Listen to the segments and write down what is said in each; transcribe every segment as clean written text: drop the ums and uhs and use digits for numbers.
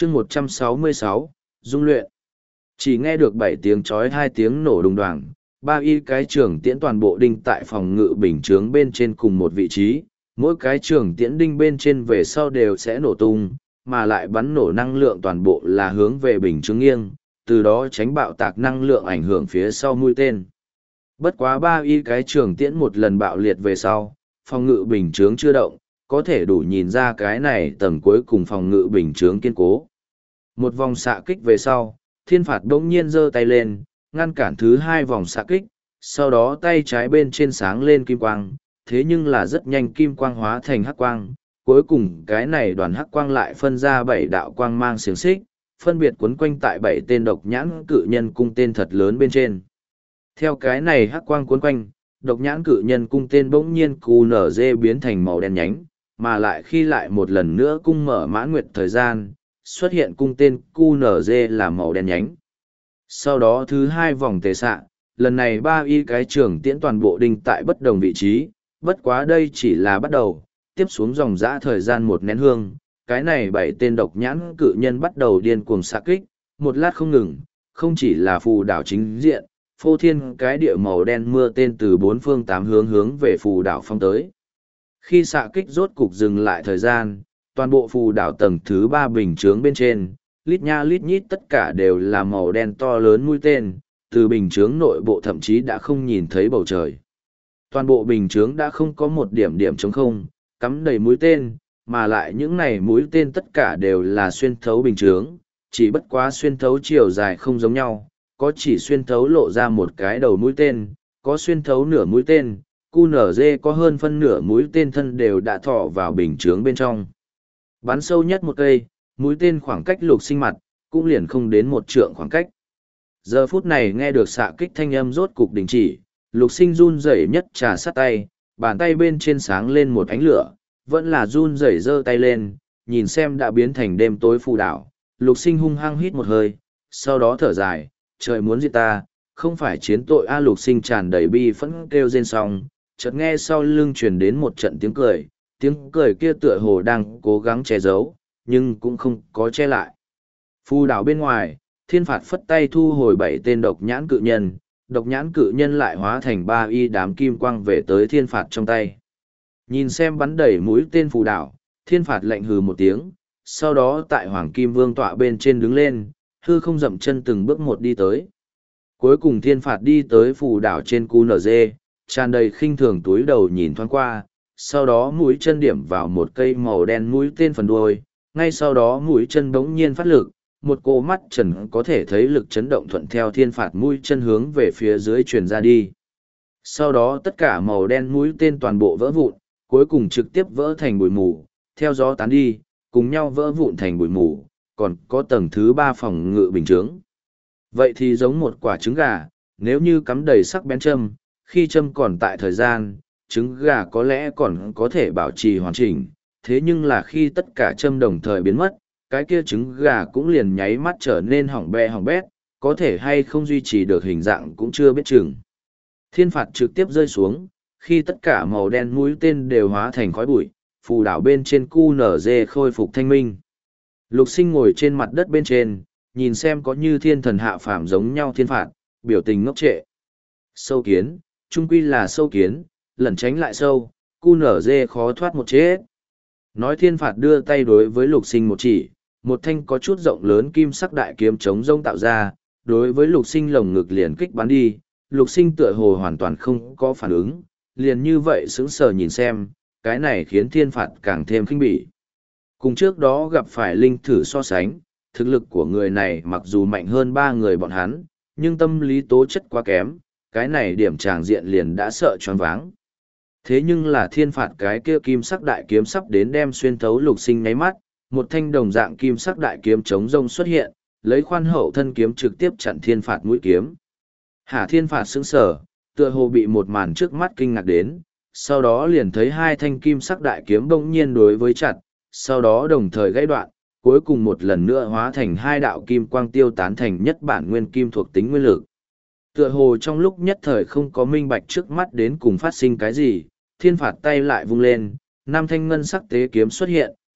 chương 166, dung luyện. Chỉ nghe được 7 tiếng chói 2 tiếng nổ đùng đoàng, 3 y cái trường tiễn toàn bộ đinh tại phòng ngự bình chướng bên trên cùng một vị trí, mỗi cái trường tiễn đinh bên trên về sau đều sẽ nổ tung, mà lại bắn nổ năng lượng toàn bộ là hướng về bình chướng nghiêng, từ đó tránh bạo tạc năng lượng ảnh hưởng phía sau mũi tên. Bất quá 3 y cái trường tiễn một lần bạo liệt về sau, phòng ngự bình chướng chưa động, có thể đủ nhìn ra cái này tầng cuối cùng phòng ngự bình chướng kiên cố. Một vòng xạ kích về sau, thiên phạt đống nhiên giơ tay lên, ngăn cản thứ 2 vòng xạ kích, sau đó tay trái bên trên sáng lên kim quang, thế nhưng là rất nhanh kim quang hóa thành hắc quang, cuối cùng cái này đoàn hắc quang lại phân ra 7 đạo quang mang xiềng xích, phân biệt quấn quanh tại 7 tên độc nhãn cự nhân cung tên thật lớn bên trên. Theo cái này hắc quang quấn quanh, độc nhãn cự nhân cung tên bỗng nhiên QNZ biến thành màu đen nhánh, mà lại khi lại một lần nữa cung mở mãn nguyệt thời gian, xuất hiện cung tên QNZ là màu đen nhánh. Sau đó thứ 2 vòng tề xạ, lần này 3 y cái trường tiễn toàn bộ đinh tại bất đồng vị trí, bất quá đây chỉ là bắt đầu, tiếp xuống dòng dã thời gian một nén hương, cái này 7 tên độc nhãn cự nhân bắt đầu điên cuồng xạ kích, một lát không ngừng, không chỉ là phù đảo chính diện, phô thiên cái địa màu đen mưa tên từ 4 phương 8 hướng về phù đảo phong tới. Khi xạ kích rốt cục dừng lại thời gian, toàn bộ phù đảo tầng thứ 3 bình chướng bên trên, lít nha lít nhít tất cả đều là màu đen to lớn mũi tên, từ bình chướng nội bộ thậm chí đã không nhìn thấy bầu trời. Toàn bộ bình chướng đã không có một điểm điểm trống không, cắm đầy mũi tên, mà lại những này mũi tên tất cả đều là xuyên thấu bình chướng, chỉ bất quá xuyên thấu chiều dài không giống nhau, có chỉ xuyên thấu lộ ra một cái đầu mũi tên, có xuyên thấu nửa mũi tên, QNZ có hơn phân nửa mũi tên thân đều đã thọ vào bình chướng bên trong. Bắn sâu nhất một cây, mũi tên khoảng cách Lục Sinh mặt, cũng liền không đến 1 trượng khoảng cách. Giờ phút này nghe được xạ kích thanh âm rốt cục đình chỉ, Lục Sinh run rẩy nhất trà sát tay, bàn tay bên trên sáng lên một ánh lửa, vẫn là run rẩy giơ tay lên, nhìn xem đã biến thành đêm tối phù đảo. Lục Sinh hung hăng hít một hơi, sau đó thở dài, trời muốn giết ta, không phải chiến tội a. Lục Sinh tràn đầy bi phẫn kêu rên xong, chợt nghe sau lưng truyền đến một trận tiếng cười kia tựa hồ đang cố gắng che giấu, nhưng cũng không có che lại. Phù đảo bên ngoài, thiên phạt phất tay thu hồi 7 tên độc nhãn cự nhân lại hóa thành 3 y đám kim quang về tới thiên phạt trong tay. Nhìn xem bắn đẩy mũi tên phù đảo, thiên phạt lạnh hừ một tiếng, sau đó tại hoàng kim vương tọa bên trên đứng lên, hư không dậm chân từng bước một đi tới. Cuối cùng thiên phạt đi tới phù đảo trên QNZ, tràn đầy khinh thường túi đầu nhìn thoáng qua, sau đó mũi chân điểm vào một cây màu đen mũi tên phần đuôi, ngay sau đó mũi chân bỗng nhiên phát lực, một cô mắt trần có thể thấy lực chấn động thuận theo thiên phạt mũi chân hướng về phía dưới truyền ra đi. Sau đó tất cả màu đen mũi tên toàn bộ vỡ vụn, cuối cùng trực tiếp vỡ thành bụi mù, theo gió tán đi, cùng nhau vỡ vụn thành bụi mù, còn có tầng thứ 3 phòng ngự bình chướng. Vậy thì giống một quả trứng gà, nếu như cắm đầy sắc bén châm, khi châm còn tại thời gian, trứng gà có lẽ còn có thể bảo trì hoàn chỉnh, thế nhưng là khi tất cả châm đồng thời biến mất, cái kia trứng gà cũng liền nháy mắt trở nên hỏng bét, có thể hay không duy trì được hình dạng cũng chưa biết chừng. Thiên phạt trực tiếp rơi xuống, khi tất cả màu đen mũi tên đều hóa thành khói bụi, phù đảo bên trên QNZ khôi phục thanh minh. Lục Sinh ngồi trên mặt đất bên trên, nhìn xem có như thiên thần hạ phàm giống nhau thiên phạt, biểu tình ngốc trệ. Sâu kiến, trung quy là sâu kiến, lẩn tránh lại sâu, QNZ khó thoát một chết. Nói thiên phạt đưa tay đối với Lục Sinh một chỉ, một thanh có chút rộng lớn kim sắc đại kiếm chống rông tạo ra, đối với Lục Sinh lồng ngực liền kích bắn đi. Lục Sinh tựa hồ hoàn toàn không có phản ứng, liền như vậy sững sờ nhìn xem, cái này khiến thiên phạt càng thêm khinh bỉ. Cùng trước đó gặp phải linh thử so sánh, thực lực của người này mặc dù mạnh hơn 3 người bọn hắn, nhưng tâm lý tố chất quá kém, cái này điểm tràng diện liền đã sợ choáng váng. Thế nhưng là thiên phạt cái kia kim sắc đại kiếm sắp đến đem xuyên thấu Lục Sinh nháy mắt, một thanh đồng dạng kim sắc đại kiếm chống rông xuất hiện, lấy khoan hậu thân kiếm trực tiếp chặn thiên phạt mũi kiếm. Hả, thiên phạt sững sờ, tựa hồ bị một màn trước mắt kinh ngạc đến, sau đó liền thấy 2 thanh kim sắc đại kiếm bỗng nhiên đối với chặt, sau đó đồng thời gãy đoạn, cuối cùng một lần nữa hóa thành 2 đạo kim quang tiêu tán thành nhất bản nguyên kim thuộc tính nguyên lực. Tựa hồ trong lúc nhất thời không có minh bạch trước mắt đến cùng phát sinh cái gì, thiên phạt tay lại vung lên, 5 thanh ngân sắc tế kiếm xuất hiện,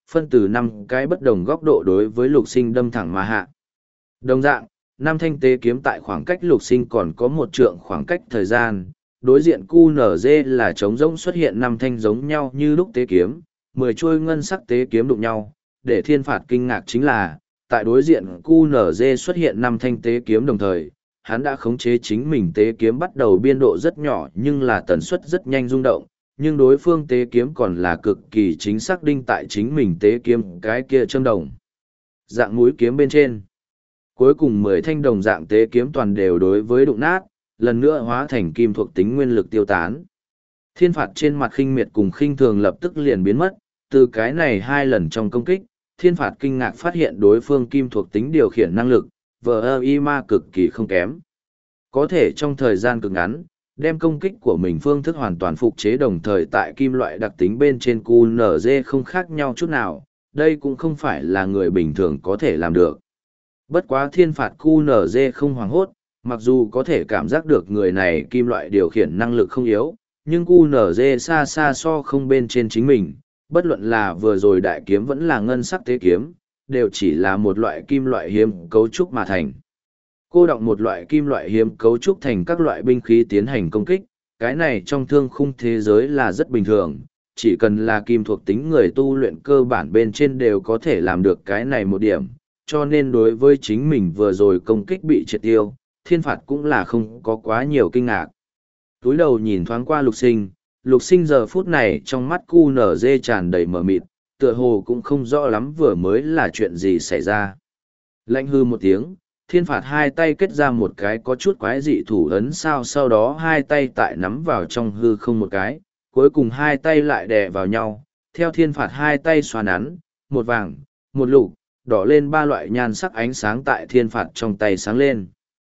phân từ 5 cái bất đồng góc độ đối với Lục Sinh đâm thẳng mà hạ. Đồng dạng, 5 thanh tế kiếm tại khoảng cách Lục Sinh còn có 1 trượng khoảng cách thời gian, đối diện QNZ là trống rỗng xuất hiện 5 thanh giống nhau như lúc tế kiếm, 10 chuôi ngân sắc tế kiếm đụng nhau, để thiên phạt kinh ngạc chính là, tại đối diện QNZ xuất hiện 5 thanh tế kiếm đồng thời, hắn đã khống chế chính mình tế kiếm bắt đầu biên độ rất nhỏ nhưng là tần suất rất nhanh rung động, nhưng đối phương tế kiếm còn là cực kỳ chính xác đinh tại chính mình tế kiếm cái kia châm đồng. Dạng mũi kiếm bên trên. Cuối cùng 10 thanh đồng dạng tế kiếm toàn đều đối với đụng nát, lần nữa hóa thành kim thuộc tính nguyên lực tiêu tán. Thiên phạt trên mặt khinh miệt cùng khinh thường lập tức liền biến mất, từ cái này 2 lần trong công kích, thiên phạt kinh ngạc phát hiện đối phương kim thuộc tính điều khiển năng lực, VIMA cực kỳ không kém. Có thể trong thời gian cực ngắn, đem công kích của mình phương thức hoàn toàn phục chế đồng thời tại kim loại đặc tính bên trên QNZ không khác nhau chút nào, đây cũng không phải là người bình thường có thể làm được. Bất quá thiên phạt QNZ không hoảng hốt, mặc dù có thể cảm giác được người này kim loại điều khiển năng lực không yếu, nhưng QNZ xa xa so không bên trên chính mình, bất luận là vừa rồi đại kiếm vẫn là ngân sắc tế kiếm, đều chỉ là một loại kim loại hiếm cấu trúc mà thành. Cô đọng một loại kim loại hiếm cấu trúc thành các loại binh khí tiến hành công kích, cái này trong thương khung thế giới là rất bình thường, chỉ cần là kim thuộc tính người tu luyện cơ bản bên trên đều có thể làm được cái này một điểm, cho nên đối với chính mình vừa rồi công kích bị triệt tiêu, thiên phạt cũng là không có quá nhiều kinh ngạc. Túi đầu nhìn thoáng qua Lục Sinh giờ phút này trong mắt QNZ tràn đầy mờ mịt, tựa hồ cũng không rõ lắm vừa mới là chuyện gì xảy ra. Lạnh hư một tiếng, thiên phạt 2 tay kết ra một cái có chút quái dị thủ ấn sao, sau đó 2 tay tại nắm vào trong hư không một cái, cuối cùng 2 tay lại đè vào nhau, theo thiên phạt 2 tay xoa nắn, một vàng, một lục, đỏ lên 3 loại nhan sắc ánh sáng tại thiên phạt trong tay sáng lên.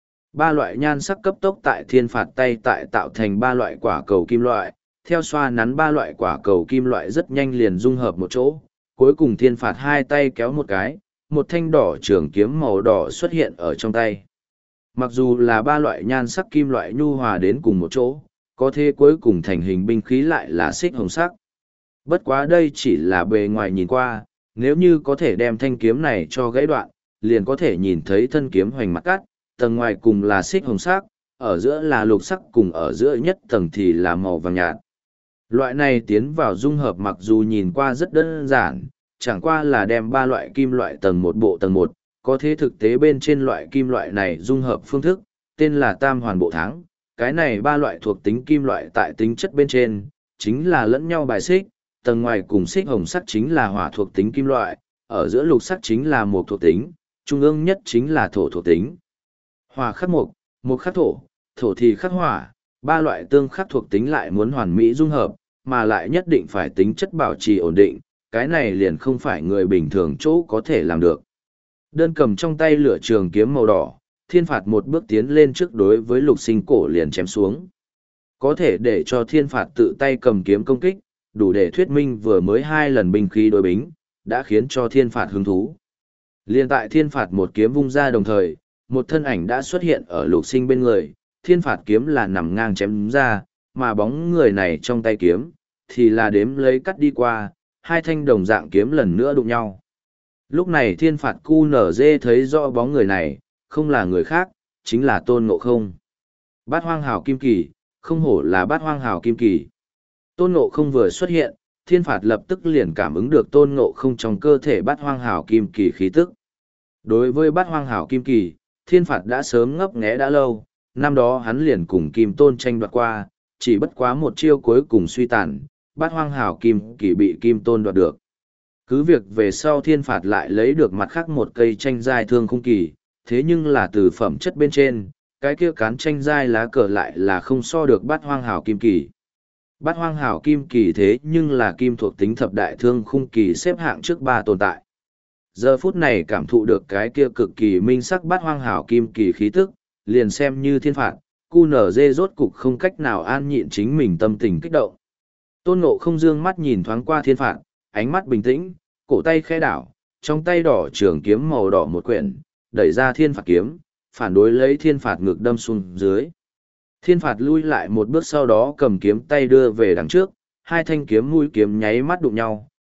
3 loại nhan sắc cấp tốc tại thiên phạt tay tại tạo thành 3 loại quả cầu kim loại, theo xoa nắn 3 loại quả cầu kim loại rất nhanh liền dung hợp một chỗ, cuối cùng thiên phạt 2 tay kéo một cái, một thanh đỏ trường kiếm màu đỏ xuất hiện ở trong tay. Mặc dù là 3 loại nhan sắc kim loại nhu hòa đến cùng một chỗ, có thể cuối cùng thành hình binh khí lại là xích hồng sắc. Bất quá đây chỉ là bề ngoài nhìn qua, nếu như có thể đem thanh kiếm này cho gãy đoạn, liền có thể nhìn thấy thân kiếm hoành mặt cắt, tầng ngoài cùng là xích hồng sắc, ở giữa là lục sắc cùng ở giữa nhất tầng thì là màu vàng nhạt. Loại này tiến vào dung hợp mặc dù nhìn qua rất đơn giản, chẳng qua là đem 3 loại kim loại tầng một bộ tầng 1, có thế thực tế bên trên loại kim loại này dung hợp phương thức, tên là tam hoàn bộ tháng. Cái này 3 loại thuộc tính kim loại tại tính chất bên trên, chính là lẫn nhau bài xích, tầng ngoài cùng xích hồng sắc chính là hỏa thuộc tính kim loại, ở giữa lục sắc chính là mộc thuộc tính, trung ương nhất chính là thổ thuộc tính. Hỏa khắc mộc, mộc khắc thổ, thổ thì khắc hỏa, 3 loại tương khắc thuộc tính lại muốn hoàn mỹ dung hợp, mà lại nhất định phải tính chất bảo trì ổn định, cái này liền không phải người bình thường chỗ có thể làm được. Đơn cầm trong tay lửa trường kiếm màu đỏ, thiên phạt một bước tiến lên trước đối với Lục Sinh cổ liền chém xuống. Có thể để cho thiên phạt tự tay cầm kiếm công kích, đủ để thuyết minh vừa mới 2 lần binh khí đối bính, đã khiến cho thiên phạt hứng thú. Liên tại thiên phạt một kiếm vung ra đồng thời, một thân ảnh đã xuất hiện ở Lục Sinh bên người, thiên phạt kiếm là nằm ngang chém ra, mà bóng người này trong tay kiếm, thì là đếm lấy cắt đi qua, 2 thanh đồng dạng kiếm lần nữa đụng nhau. Lúc này thiên phạt QNZ thấy rõ bóng người này, không là người khác, chính là Tôn Ngộ Không. Bát Hoang Hào Kim Kỳ, không hổ là Bát Hoang Hào Kim Kỳ. Tôn Ngộ Không vừa xuất hiện, thiên phạt lập tức liền cảm ứng được Tôn Ngộ Không trong cơ thể Bát Hoang Hào Kim Kỳ khí tức. Đối với Bát Hoang Hào Kim Kỳ, thiên phạt đã sớm ngấp nghé đã lâu, năm đó hắn liền cùng Kim Tôn tranh đoạt qua, chỉ bất quá một chiêu cuối cùng suy tàn, Bát Hoang Hào Kim Kỳ bị Kim Tôn đoạt được. Cứ việc về sau thiên phạt lại lấy được mặt khác một cây tranh giai thương khung kỳ, thế nhưng là từ phẩm chất bên trên, cái kia cán tranh giai lá cờ lại là không so được Bát Hoang Hào Kim Kỳ. Bát Hoang Hào Kim Kỳ thế nhưng là kim thuộc tính thập đại thương khung kỳ xếp hạng trước 3 tồn tại. Giờ phút này cảm thụ được cái kia cực kỳ minh sắc Bát Hoang Hào Kim Kỳ khí tức, liền xem như thiên phạt, QNZ rốt cục không cách nào an nhịn chính mình tâm tình kích động. Tôn Ngộ Không dương mắt nhìn thoáng qua thiên phạt, ánh mắt bình tĩnh, cổ tay khẽ đảo, trong tay đỏ trường kiếm màu đỏ một quyển, đẩy ra thiên phạt kiếm, phản đối lấy thiên phạt ngược đâm xuống dưới. Thiên phạt lui lại một bước sau đó cầm kiếm tay đưa về đằng trước, 2 thanh kiếm mũi kiếm nháy mắt đụng nhau,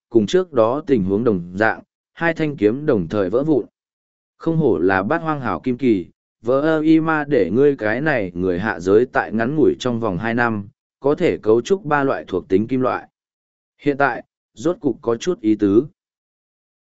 cùng trước đó tình huống đồng dạng, hai thanh kiếm đồng thời vỡ vụn. Không hổ là bát hoang hảo kim kỳ, vỡ ơ y ma để ngươi cái này người hạ giới tại ngắn ngủi trong vòng 2 năm, có thể cấu trúc 3 loại thuộc tính kim loại. Hiện tại, rốt cục có chút ý tứ.